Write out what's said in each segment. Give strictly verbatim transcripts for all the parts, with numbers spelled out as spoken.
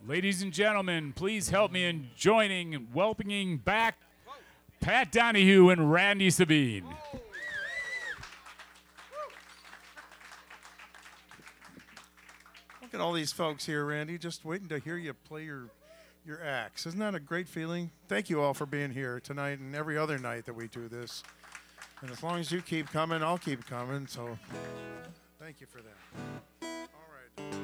Ladies and gentlemen, please help me in joining and welcoming back Pat Donahue and Randy Sabine. Look at all these folks here, Randy, just waiting to hear you play your, your acts. Isn't that a great feeling? Thank you all for being here tonight and every other night that we do this. And as long as you keep coming, I'll keep coming, so thank you for that. All right.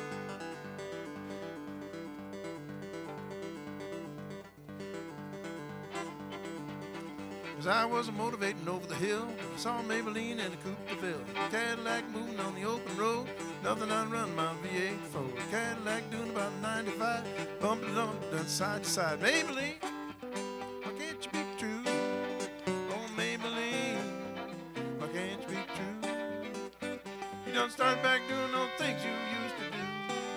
'Cause I was motivating over the hill, saw Maybelline and a coupe de ville, Cadillac moving on the open road, nothing I'd run my V eight for. Cadillac doing about ninety-five, bumping it on done side to side. Maybelline, why can't you be true? Oh Maybelline, why can't you be true? You done started back doing those things you used to do.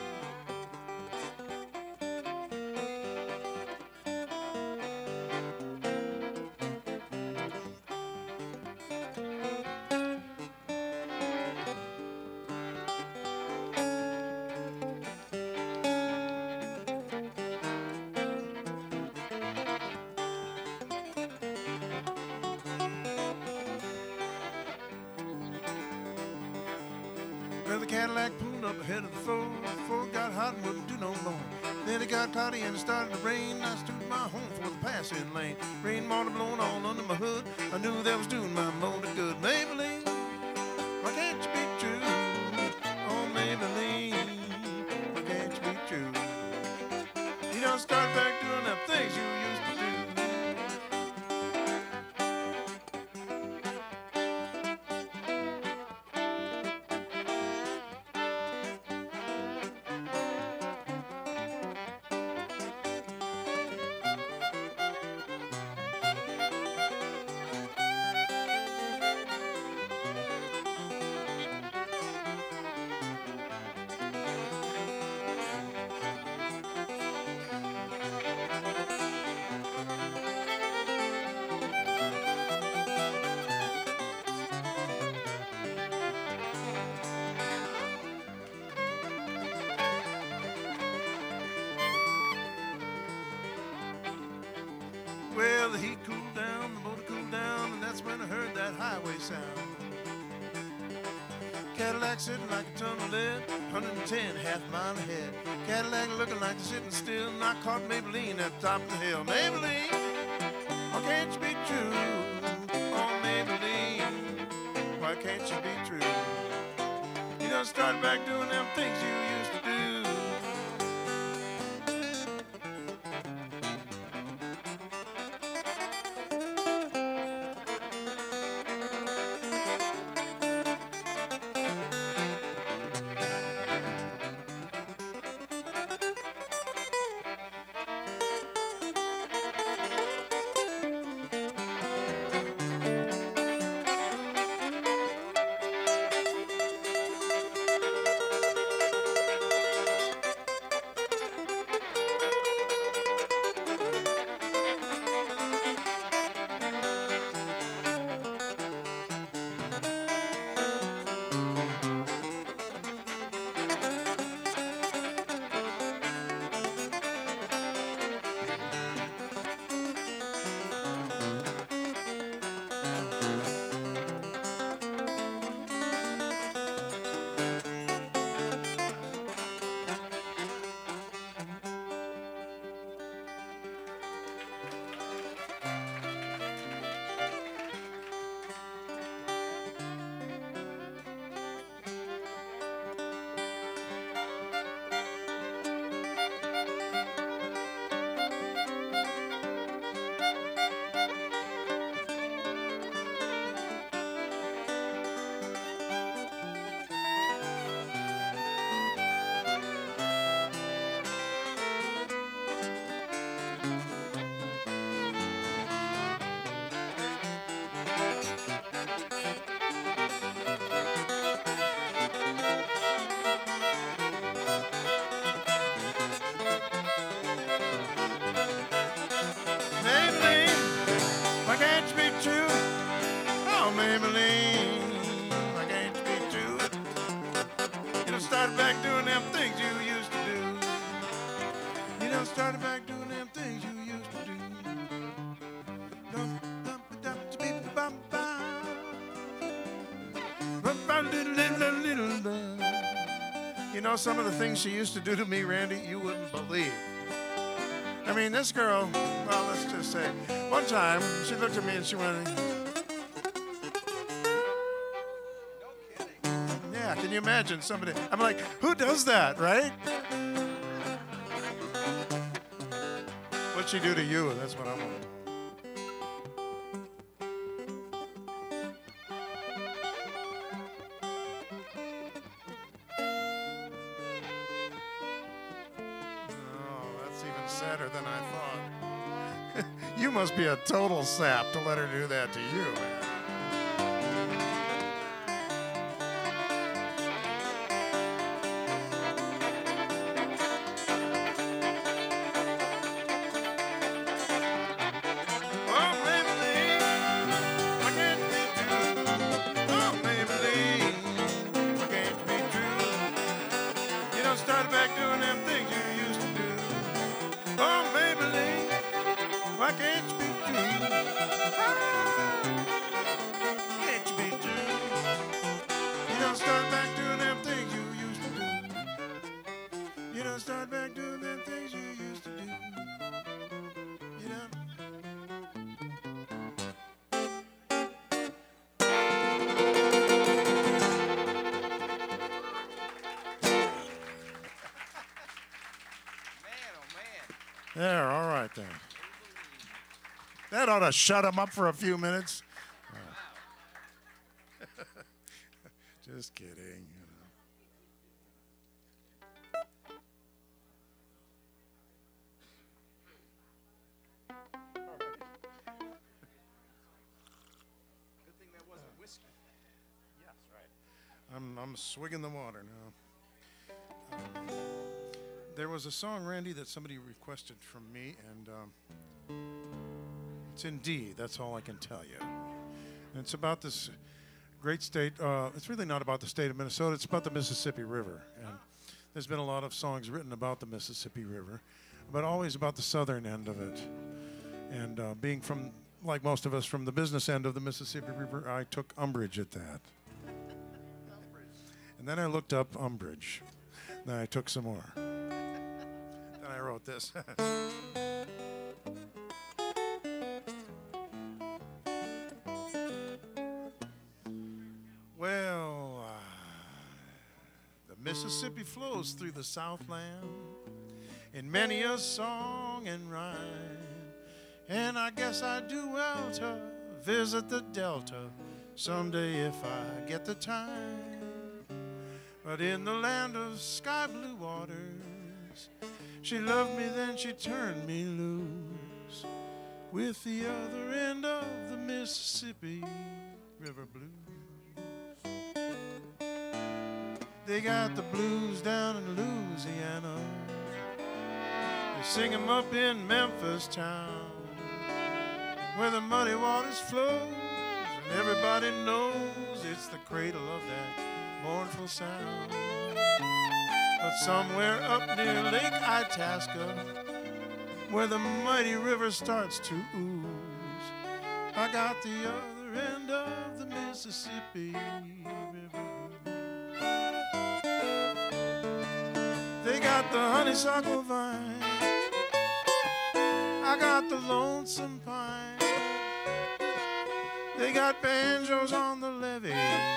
Well, the Cadillac pulled up ahead of the foe. Before it got hot and wouldn't do no more. Then it got cloudy and it started to rain. I stood my home for the passing lane. Rainwater blowing all under my hood. I knew that was doing my motor good. Maybelline, why can't you be true? Oh, Maybelline, why can't you be true? You don't start back doing them things you used to do. Well, the heat cooled down, the motor cooled down, and that's when I heard that highway sound. Cadillac sitting like a ton of lead, one hundred ten, half a mile ahead. Cadillac looking like they're sitting still, and I caught Maybelline at the top of the hill. Maybelline, why can't you be true? Oh, Maybelline, why can't you be true? You done started back doing them things you used to do. Started back doing them things you used to do. started back doing them things you used to do. You know, some of the things she used to do to me, Randy, you wouldn't believe. I mean, this girl, well, let's just say, one time, she looked at me and she went, yeah, can you imagine somebody? I'm like, who does that, right? What'd she do to you? That's what I want. Sadder than I thought. You must be a total sap to let her do that to you, man. Oh, Maybelline, why can't you be true? Oh, Maybelline, why can't you be true? You don't start back doing them things you used to do. Oh, Maybelline, why can't you be true? Ah, can't you be true? You don't start back doing them things you used to do. You don't start back doing them things you used to do. You don't. There, all right then. That ought to shut him up for a few minutes. Uh, just kidding. You know. Good thing that wasn't whiskey. Yes, right. I'm I'm swigging the water now. Um, There was a song, Randy, that somebody requested from me, and um, it's in D. That's all I can tell you. And it's about this great state. Uh, it's really not about the state of Minnesota. It's about the Mississippi River. And there's been a lot of songs written about the Mississippi River, but always about the southern end of it. And uh, being from, like most of us, from the business end of the Mississippi River, I took umbrage at that. And then I looked up umbrage. Then I took some more. I wrote this. Well, uh, the Mississippi flows through the Southland in many a song and rhyme, and I guess I do well to visit the Delta someday if I get the time. But in the land of sky blue waters, she loved me, then she turned me loose with the other end of the Mississippi River blues. They got the blues down in Louisiana. They sing 'em up in Memphis town, where the muddy waters flow, and everybody knows it's the cradle of that mournful sound. But somewhere up near Lake Itasca, where the mighty river starts to ooze, I got the other end of the Mississippi River. They got the honeysuckle vine, I got the lonesome pine. They got banjos on the levee,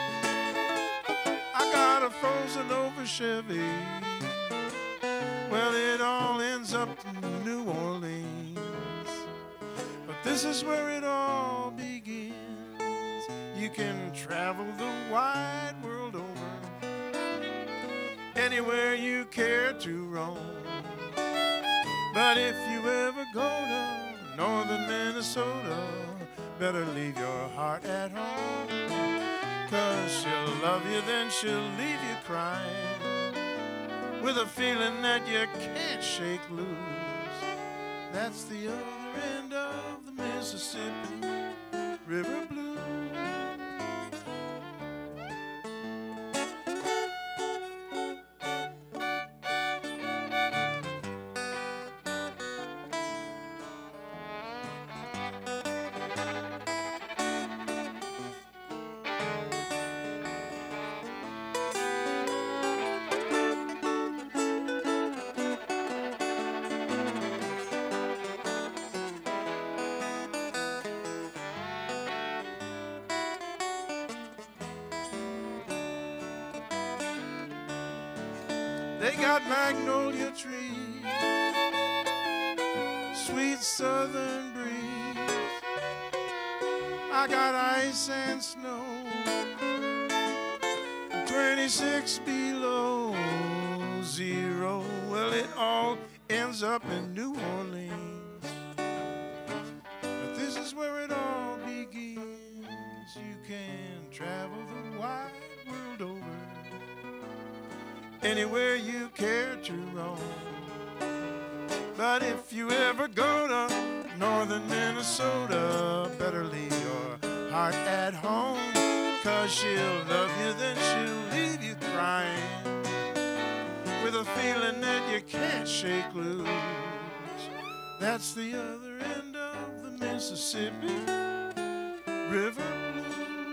I got a frozen over Chevy. Well, it all ends up in New Orleans, but this is where it all begins. You can travel the wide world over, anywhere you care to roam. But if you ever go to northern Minnesota, better leave your heart at home, 'cause she'll love you, then she'll leave you crying, with a feeling that you can't shake loose. That's the other end of the Mississippi River Blues. They got magnolia trees, sweet southern breeze. I got ice and snow, twenty-six below zero. Well, it all ends up in New Orleans, but this is where it all begins. You can travel the wide world over, anywhere you care to roam. But if you ever go to northern Minnesota, better leave your heart at home, 'cause she'll love you, then she'll leave you crying, with a feeling that you can't shake loose. That's the other end of the Mississippi River Blues.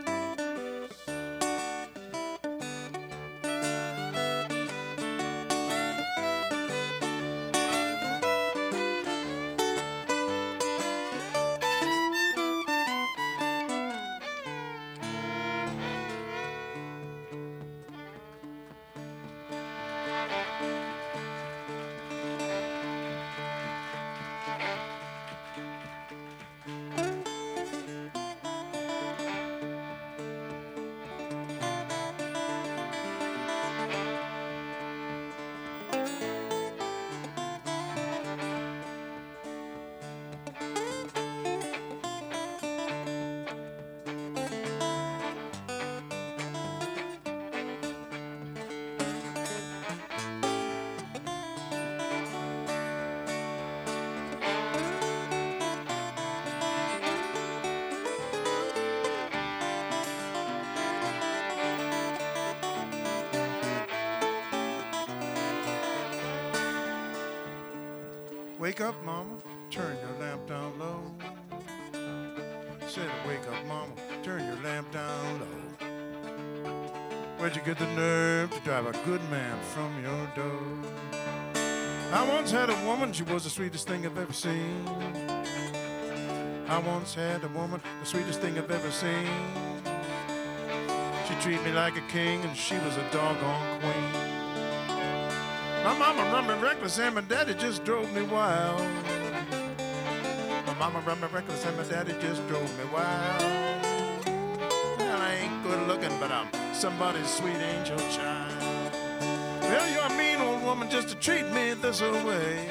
Wake up, mama, turn your lamp down low. Said, wake up, mama, turn your lamp down low. Where'd you get the nerve to drive a good man from your door? I once had a woman, she was the sweetest thing I've ever seen. I once had a woman, the sweetest thing I've ever seen. She treated me like a king, and she was a doggone queen. My mama run me reckless and my daddy just drove me wild. My mama run me reckless and my daddy just drove me wild. Well, I ain't good looking, but I'm somebody's sweet angel child. Well, you're a mean old woman just to treat me this way.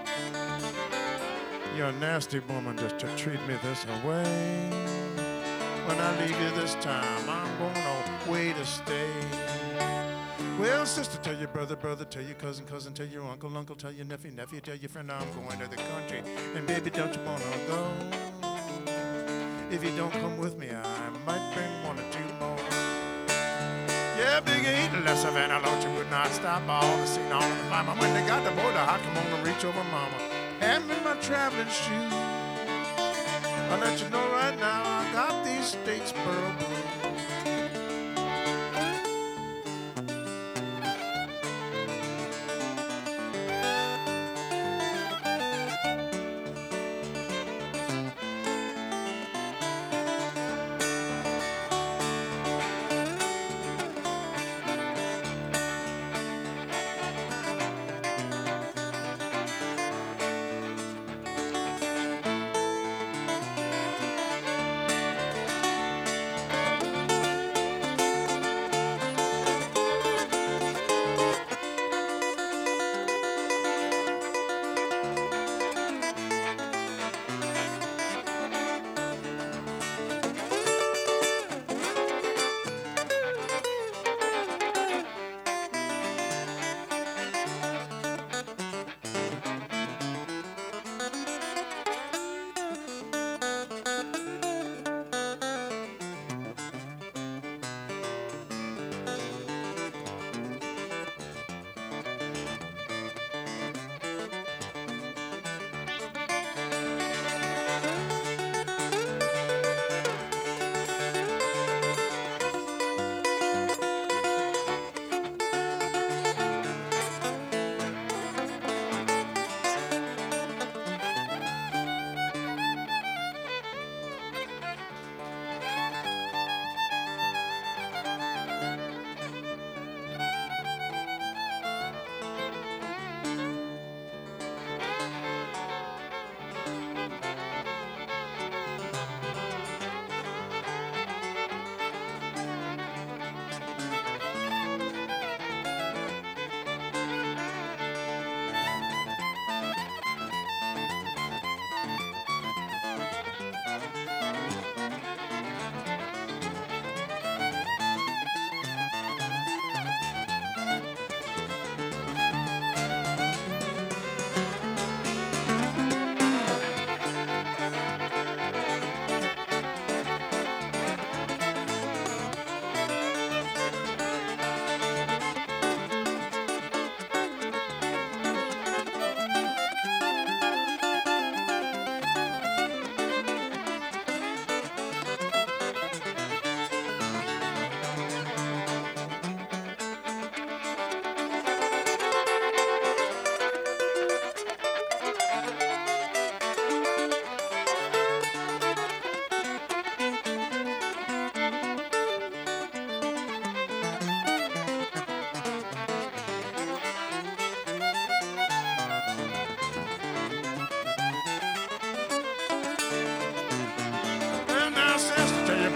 You're a nasty woman just to treat me this way. When I leave you this time, I'm going away to stay. Well, sister, tell your brother, brother, tell your cousin, cousin, tell your uncle, uncle, tell your nephew, nephew, tell your friend I'm going to the country. And baby, don't you wanna go? If you don't come with me, I might bring one or two more. Yeah, big ain't less of an alert, you would not stop all the scene, all the mama. When they got the border, I come on and reach over mama. Hand me my traveling shoes. I'll let you know right now, I got these Statesboro blues.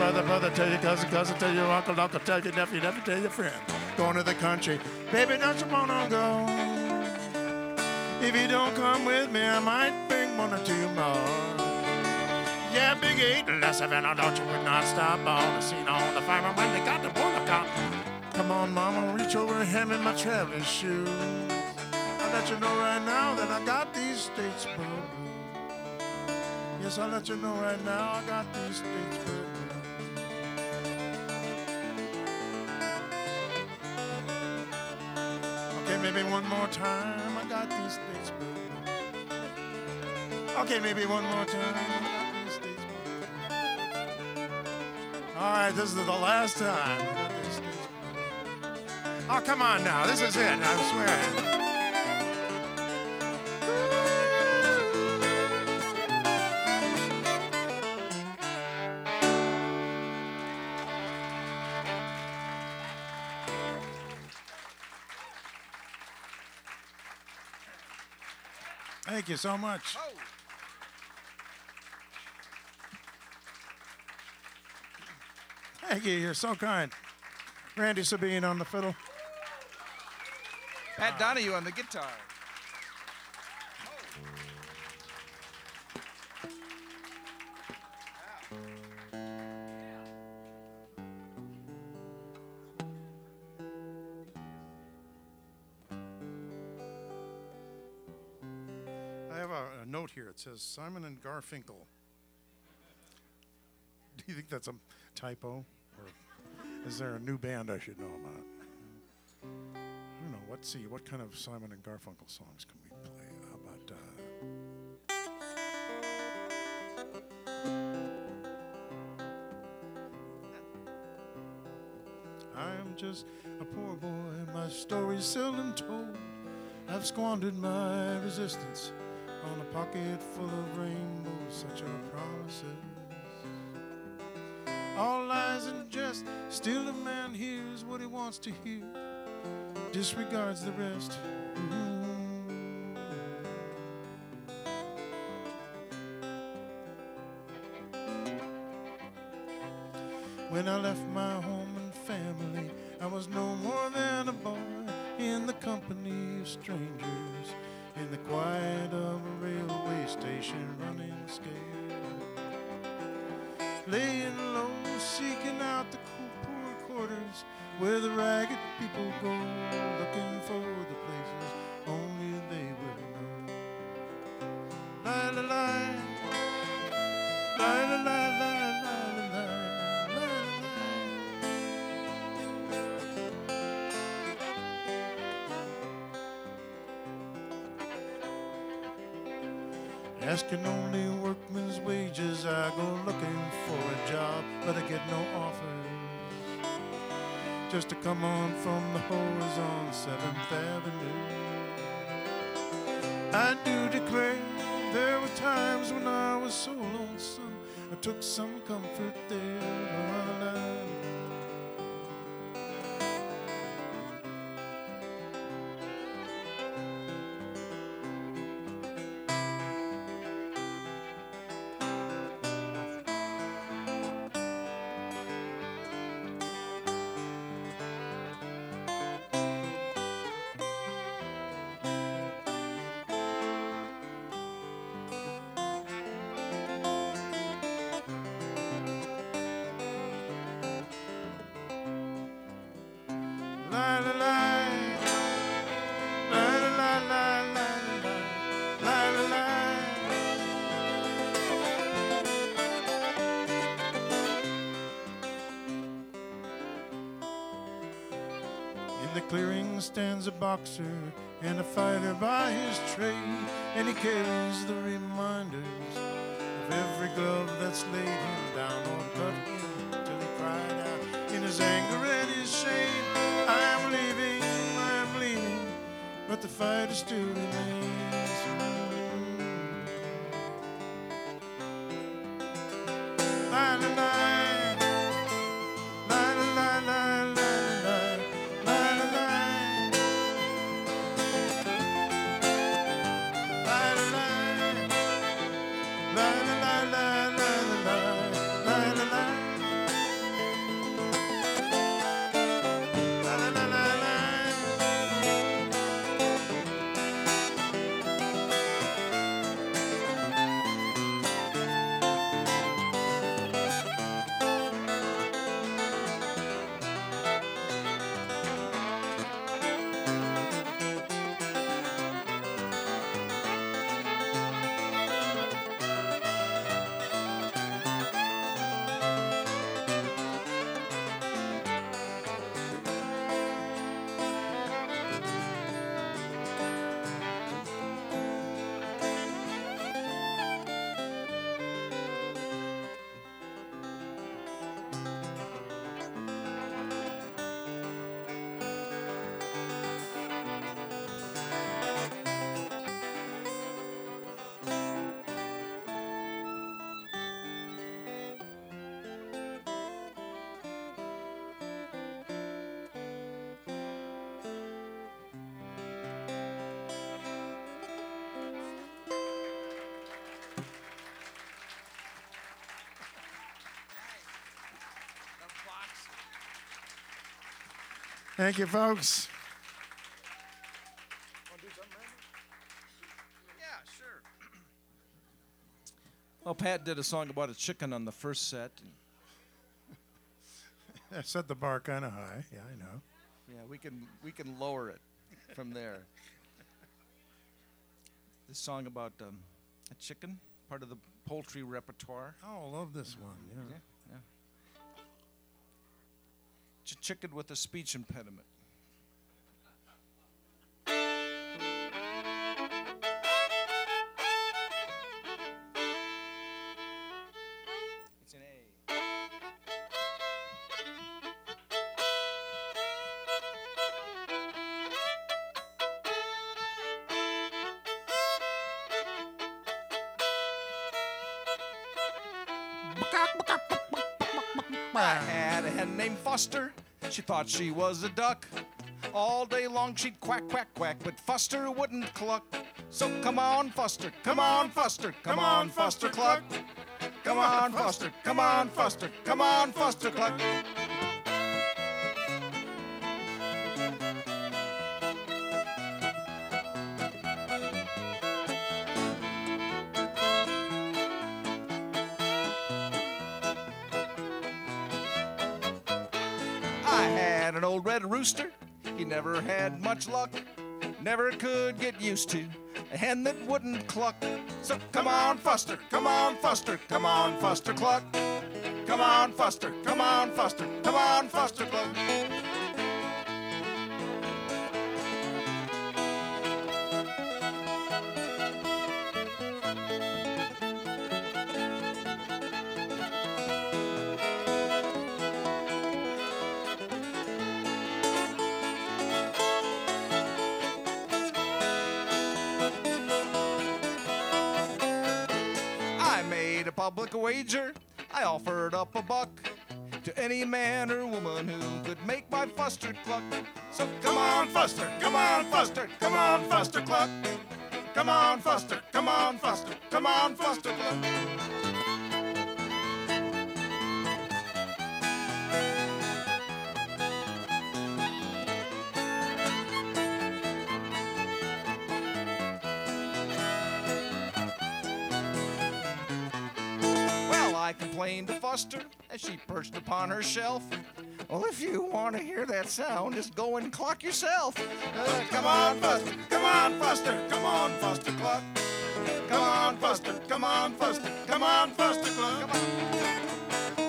brother, brother, tell your cousin, cousin, tell your uncle, uncle, tell your nephew, nephew, tell your friend. Going to the country, baby, don't you wanna go? If you don't come with me, I might bring one or two more. Yeah, Big Eight, La Savannah, don't you would not stop on the scene on the farmer when they got the border cop. Come on, mama, reach over and hand me my traveling shoes. I'll let you know right now that I got these Statesboro blues. Yes, I'll let you know right now I got these Statesboro blues. Okay, maybe one more time, I got these Statesboro blues. Okay, maybe one more time, I got these Statesboro blues. All right, this is the last time I got these Statesboro blues. Oh, come on now, this is it, I swear. Thank you so much. Oh. Thank you, you're so kind. Randy Sabine on the fiddle. Pat Donahue on the guitar. I have a, a note here. It says Simon and Garfinkel. Do you think that's a typo? Or is there a new band I should know about? I don't know. Let's see. What kind of Simon and Garfunkel songs can we play? How about... Uh, I'm just a poor boy. My story's seldom told. I've squandered my resistance on a pocket full of rainbows, such are promises. All lies and jest, still a man hears what he wants to hear, disregards the rest. Mm. When I left my home and family, I was no more than a boy in the company of strangers, in the quiet of a railway station, running scared, laying low, seeking out the poor quarters where the ragged people go, looking for the places only they would know. La la la, la la la la la la la la. Asking only workman's wages, I go looking for a job, but I get no offers. Just to come on from the hose on seventh Avenue. I do declare there were times when I was so lonesome, I took some comfort there. La, la, la. La la la, la la la la la la la la. In the clearing stands a boxer and a fighter by his trade, and he carries the reminders of every glove that's laid him down or cut him till he cried out in his anger and his shame. I'm leaving, I'm leaving, but the fighter still remains. La la la, la la la la la la la la, la la la, la la la la la la la la la. Thank you, folks. Yeah, sure. Well, Pat did a song about a chicken on the first set. I set the bar kind of high. Yeah, I know. Yeah, we can we can lower it from there. This song about um, a chicken, part of the poultry repertoire. Oh, I love this one. Yeah. Yeah, yeah. Ch- chicken with a speech impediment. It's an A. I had a hen named Foster. She thought she was a duck. All day long she'd quack, quack, quack, but Foster wouldn't cluck. So come on, Foster, come on, Foster, come on, Foster, cluck. Come on, Foster, come on, Foster, come on, Foster, cluck. I had an old red rooster. He never had much luck. Never could get used to a hen that wouldn't cluck. So come on, Foster, come on, Foster, come on, Foster, cluck. Come on, Foster, come on, Foster, come on, Foster, cluck. I made a public wager. I offered up a buck to any man or woman who could make my Foster cluck. So come on, Foster, come on, Foster, come on, Foster, cluck. Come on, Foster, come on, Foster, come on, Foster, cluck. Well, I complained to Foster as she perched upon her shelf. Well, if you want to hear that sound, just go and clock yourself. Uh, come on, Foster, come on, Foster, come on, Foster, cluck. Come on, Foster, come on, Foster, come on, Foster, cluck. Come on.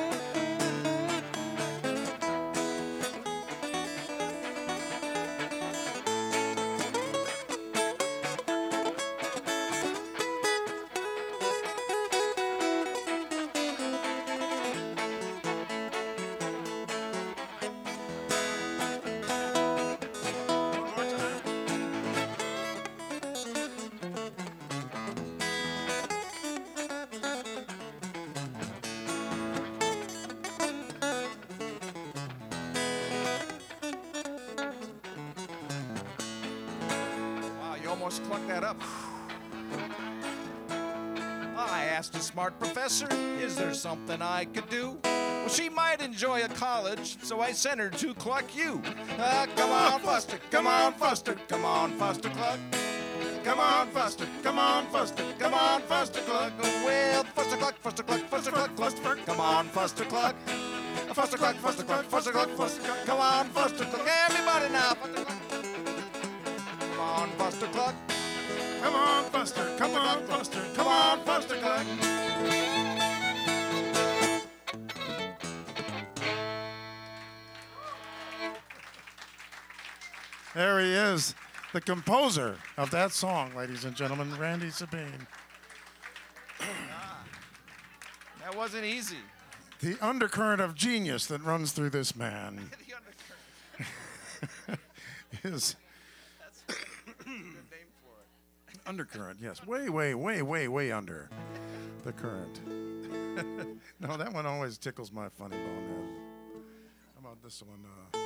Wow, you almost clucked that up. I asked a smart professor, is there something I could do? Well, she might enjoy a college, so I sent her to Cluck U. Uh, come on, Foster, come on, Foster, come on, Foster, cluck. Come on, Foster, come on, Foster, come on, Foster, cluck. Well, Foster, cluck, Foster, cluck, Foster, cluck, Foster, cluck. Come on, Foster, cluck. Foster, cluck, Foster, cluck, Foster, cluck, Foster, cluck. Come on, Foster, cluck. Everybody now, Foster, cluck. Come on, Foster, cluck. Come on, Foster. Come on, Foster. Come on, Foster, cluck. There he is, the composer of that song, ladies and gentlemen, Randy Sabine. That wasn't easy. The undercurrent of genius that runs through this man The undercurrent. is That's a good name for it. undercurrent, yes. Way, way, way, way, way under the current. No, that one always tickles my funny bone head. How about this one? Uh,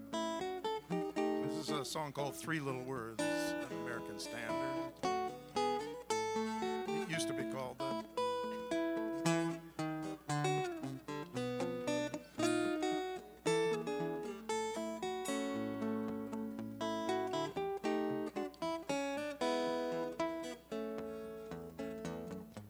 this is a song called Three Little Words, an American standard.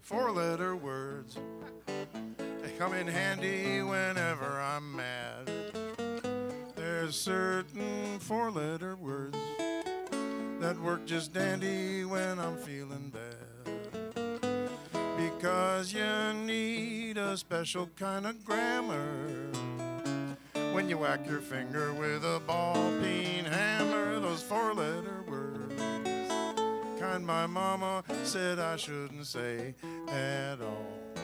four-letter words. They come in handy whenever I'm mad. There's certain four-letter words that work just dandy when I'm feeling bad. Because you need a special kind of grammar when you whack your finger with a ball-peen hammer. Those four-letter words, kind my mama said I shouldn't say at all.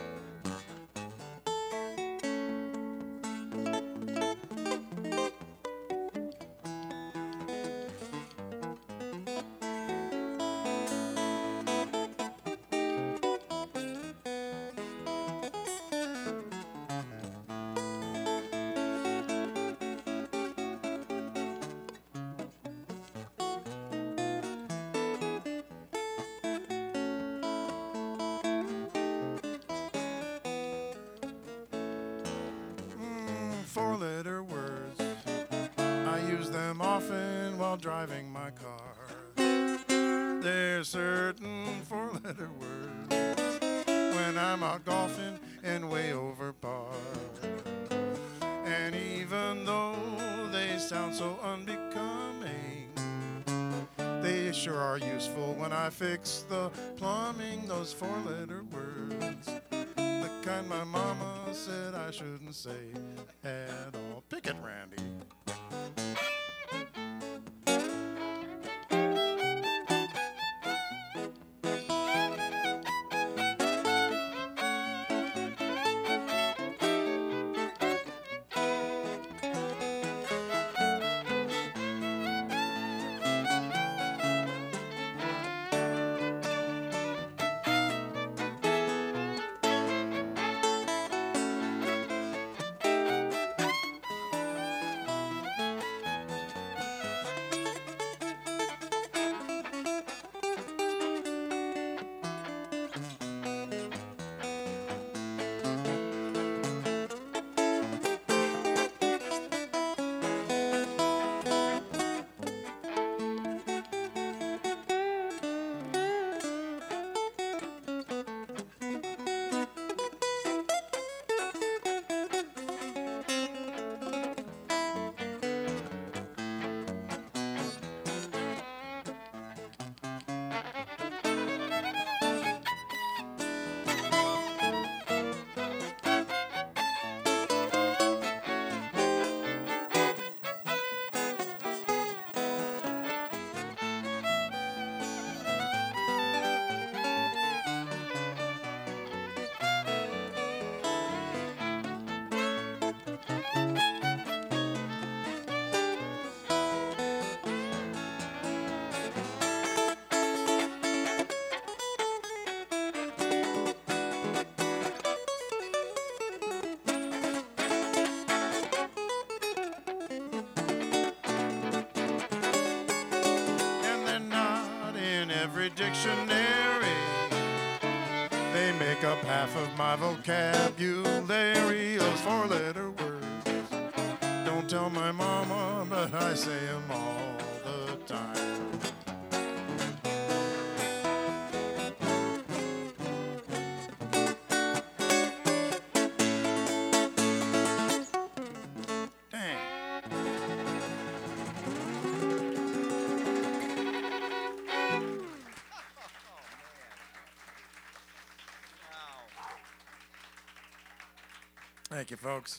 Four-letter words, I use them often while driving my car. There's certain four-letter words when I'm out golfing and way over par. And even though they sound so unbecoming, they sure are useful when I fix the plumbing. Those four-letter words, the kind my mama said I shouldn't say at all. Pick it, Randy. Dictionary, they make up half of my vocabulary. Those four-letter words, don't tell my mama, but I say them all the time. Dang. Thank you, folks.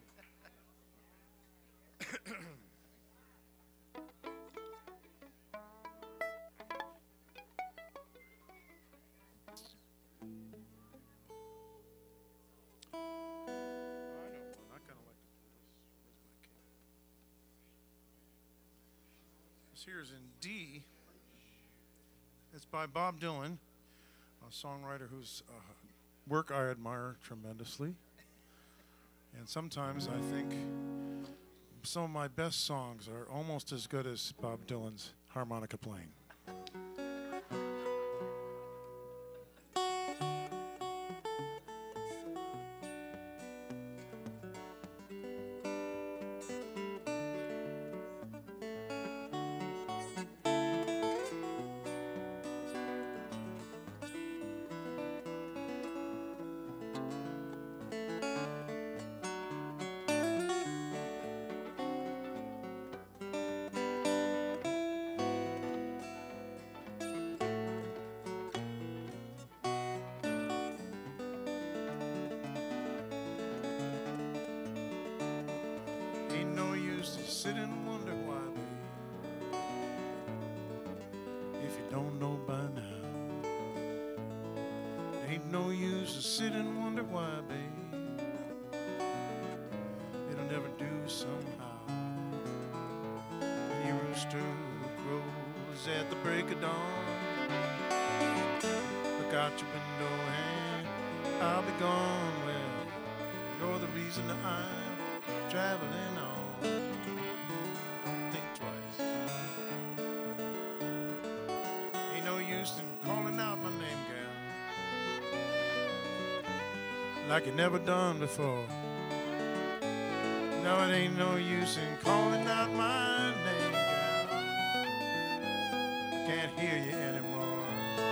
This here is in D. It's by Bob Dylan, a songwriter whose uh, work I admire tremendously. And sometimes I think some of my best songs are almost as good as Bob Dylan's harmonica playing. don't know by now. Ain't no use to sit and wonder why, babe. It'll never do somehow. When your rooster crows at the break of dawn, look out your window and I'll be gone. Well, you're the reason I'm traveling on. Don't think twice. Ain't no use in calling out my name, gal, like you never done before. No, it ain't no use in calling out my name, gal. I can't hear you anymore.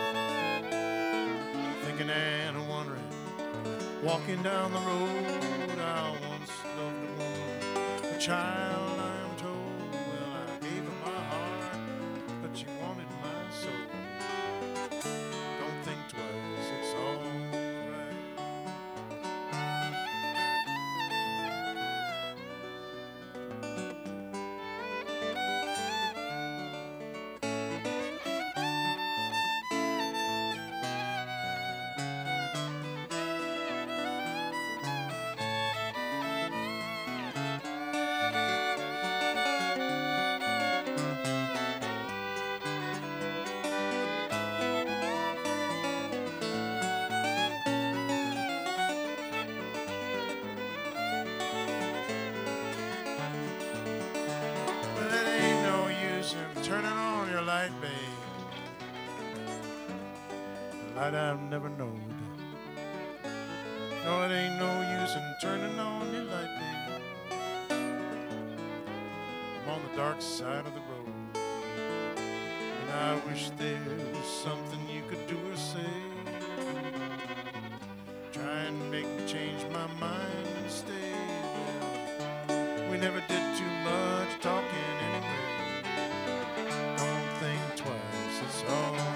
Thinking and wondering, walking down the road, I once loved a woman, a child I'm told. Well, I gave her my heart, but she wanted my soul. Don't think twice, it's all right. But it ain't no use in turning on your light, babe. The light I've never known. No, it ain't no use in turning on your light, babe. I'm on the dark side of the road, and I wish there was something you could do or say. Try and make me change my mind and stay. Well, we never did too much talking anyway. Don't think twice, it's all right.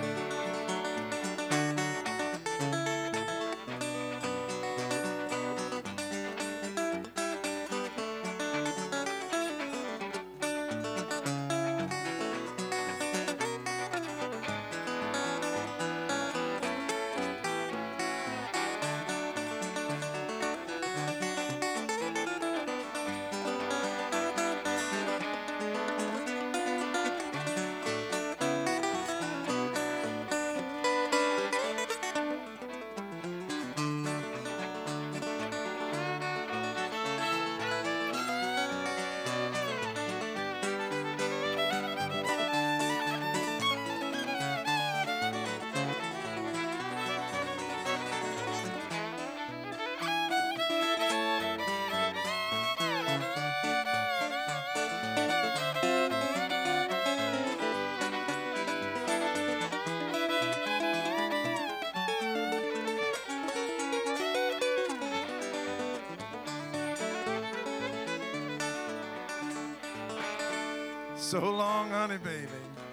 So long, honey, baby.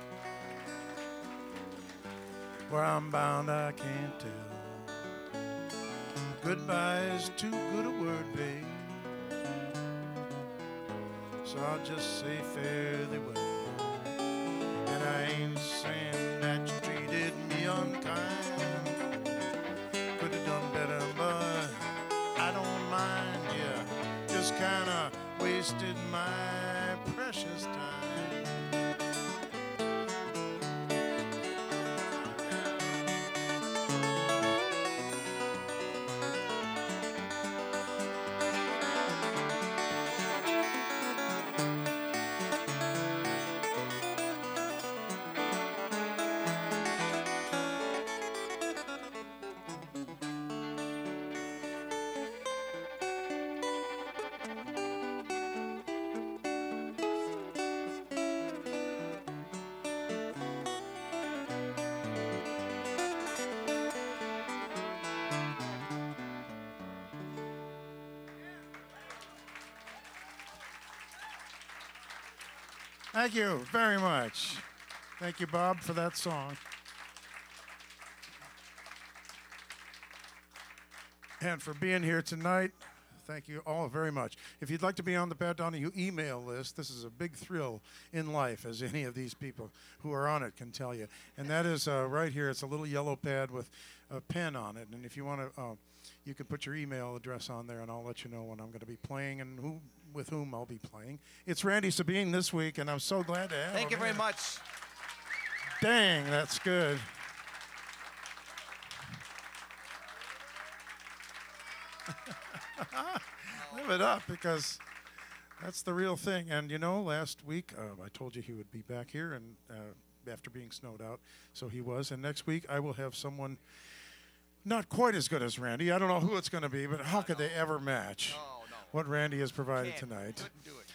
Where I'm bound, I can't tell. Goodbye is too good a word, babe. So I'll just say fare thee well. And I ain't saying that you treated me unkind. Could have done better, but I don't mind. Yeah, just kind of wasted my precious time. Thank you very much. Thank you, Bob, for that song. And for being here tonight. thank you all very much. If you'd like to be on the Pat Donahue email list, this is a big thrill in life, as any of these people who are on it can tell you. And that is uh, right here. It's a little yellow pad with a pen on it. And if you want to, uh, you can put your email address on there, and I'll let you know when I'm going to be playing and who, with whom I'll be playing. It's Randy Sabine this week, and I'm so glad to have Thank him you very here. much. Dang, that's good. Live it up, because that's the real thing. And you know, last week uh, I told you he would be back here, and uh, after being snowed out, so he was. And next week I will have someone not quite as good as Randy. I don't know who it's going to be, but how could they ever match No, no. what Randy has provided Can't. tonight? Couldn't do it.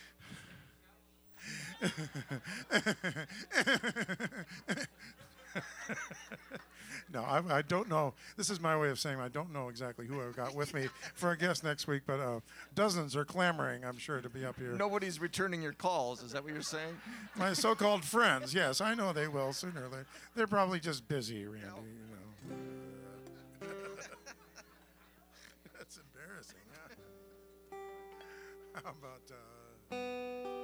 No, I, I don't know. This is my way of saying I don't know exactly who I've got with me for a guest next week, but uh, dozens are clamoring, I'm sure, to be up here. Nobody's returning your calls. Is that what you're saying? My so-called friends, yes, I know they will sooner or later. They're probably just busy, Randy, you know. That's embarrassing, huh? How about... Uh,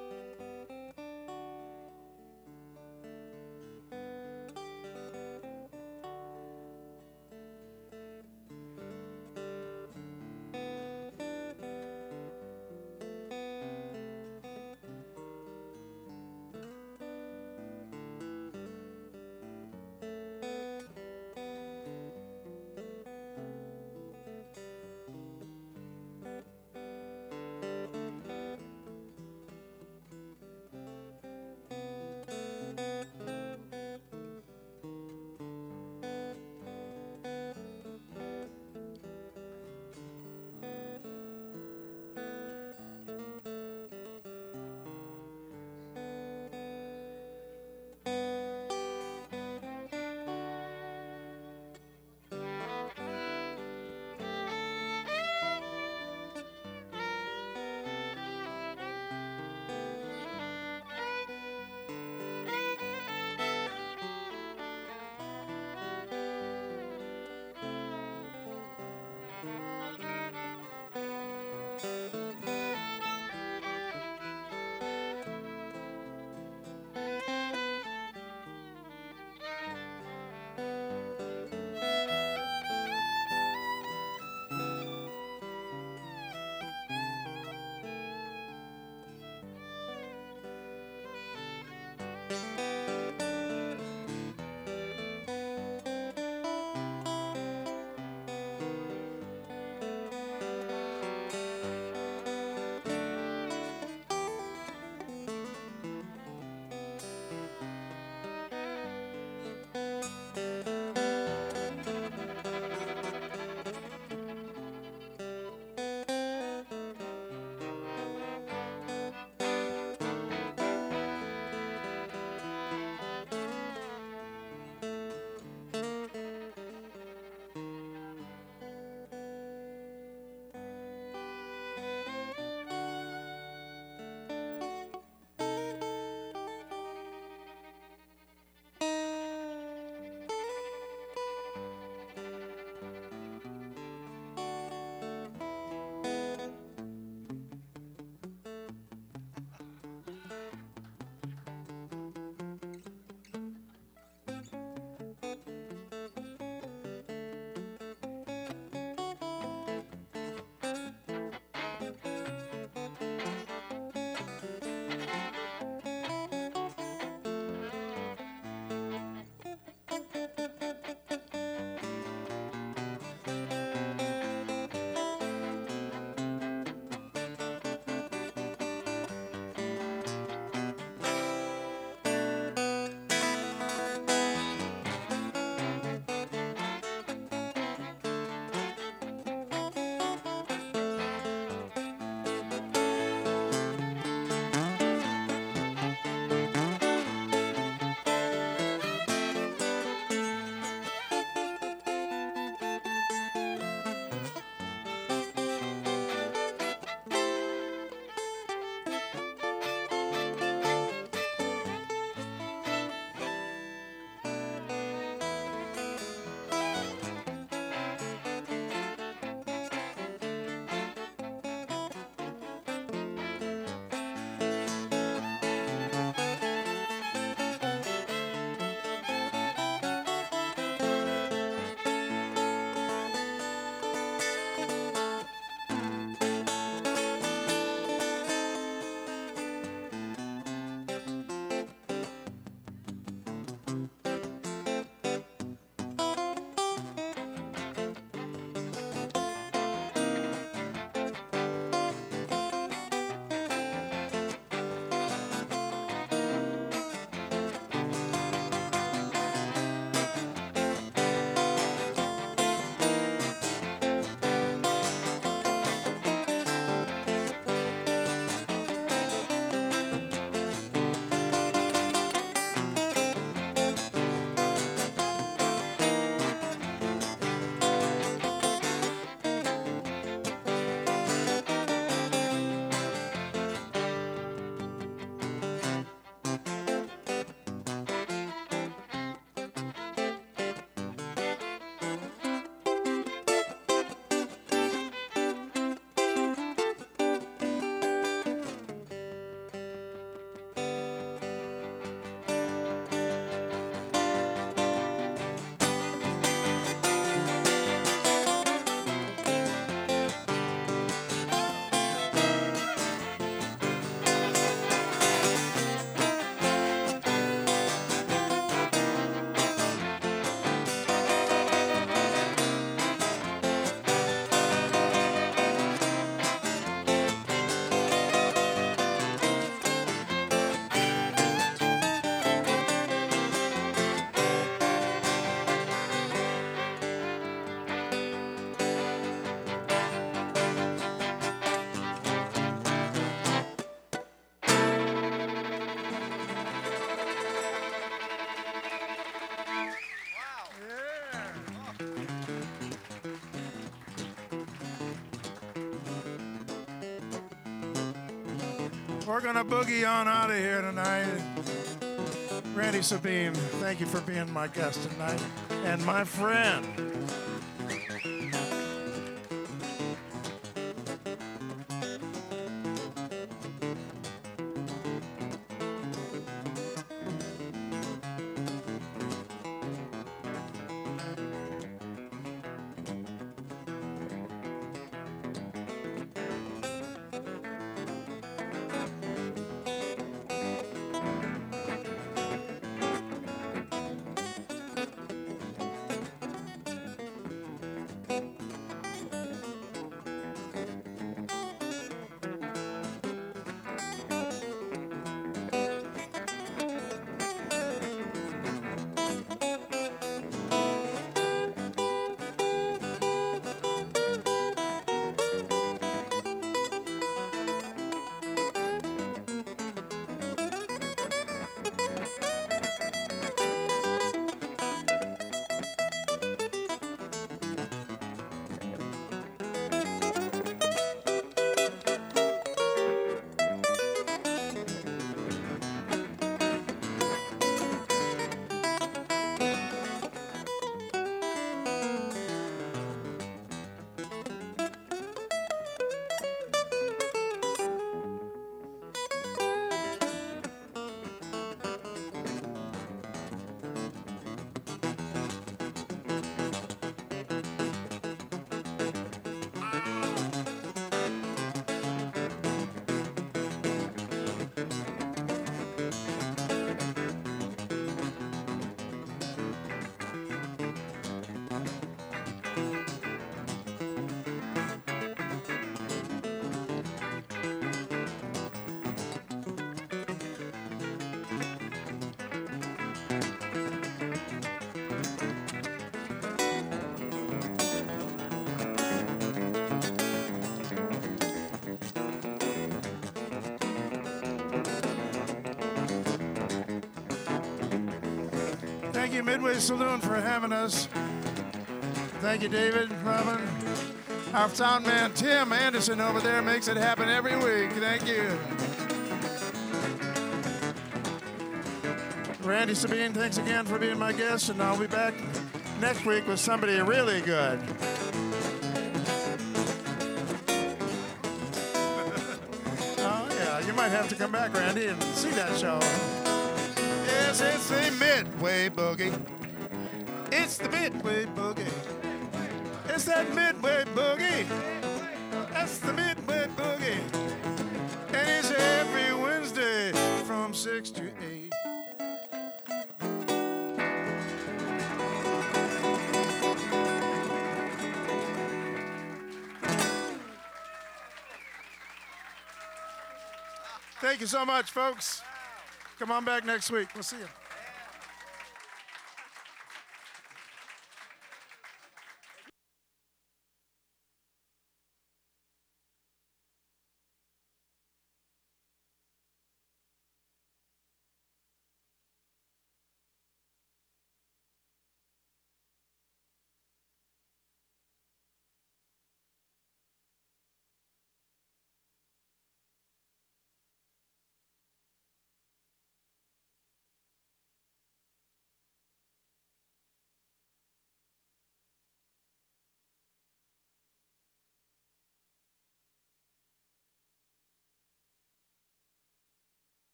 We're gonna boogie on out of here tonight. Randy Sabine, thank you for being my guest tonight and my friend. Thank you, Midway Saloon, for having us. Thank you, David, Robin. Our sound man, Tim Anderson, over there, makes it happen every week. Thank you. Randy Sabine, thanks again for being my guest, and I'll be back next week with somebody really good. Oh, yeah, you might have to come back, Randy, and see that show. Yes, it's the Midway Boogie. It's the Midway Boogie. It's that Midway Boogie. That's the Midway Boogie. And it's every Wednesday from six to eight. Thank you so much, folks. Come on back next week. We'll see you.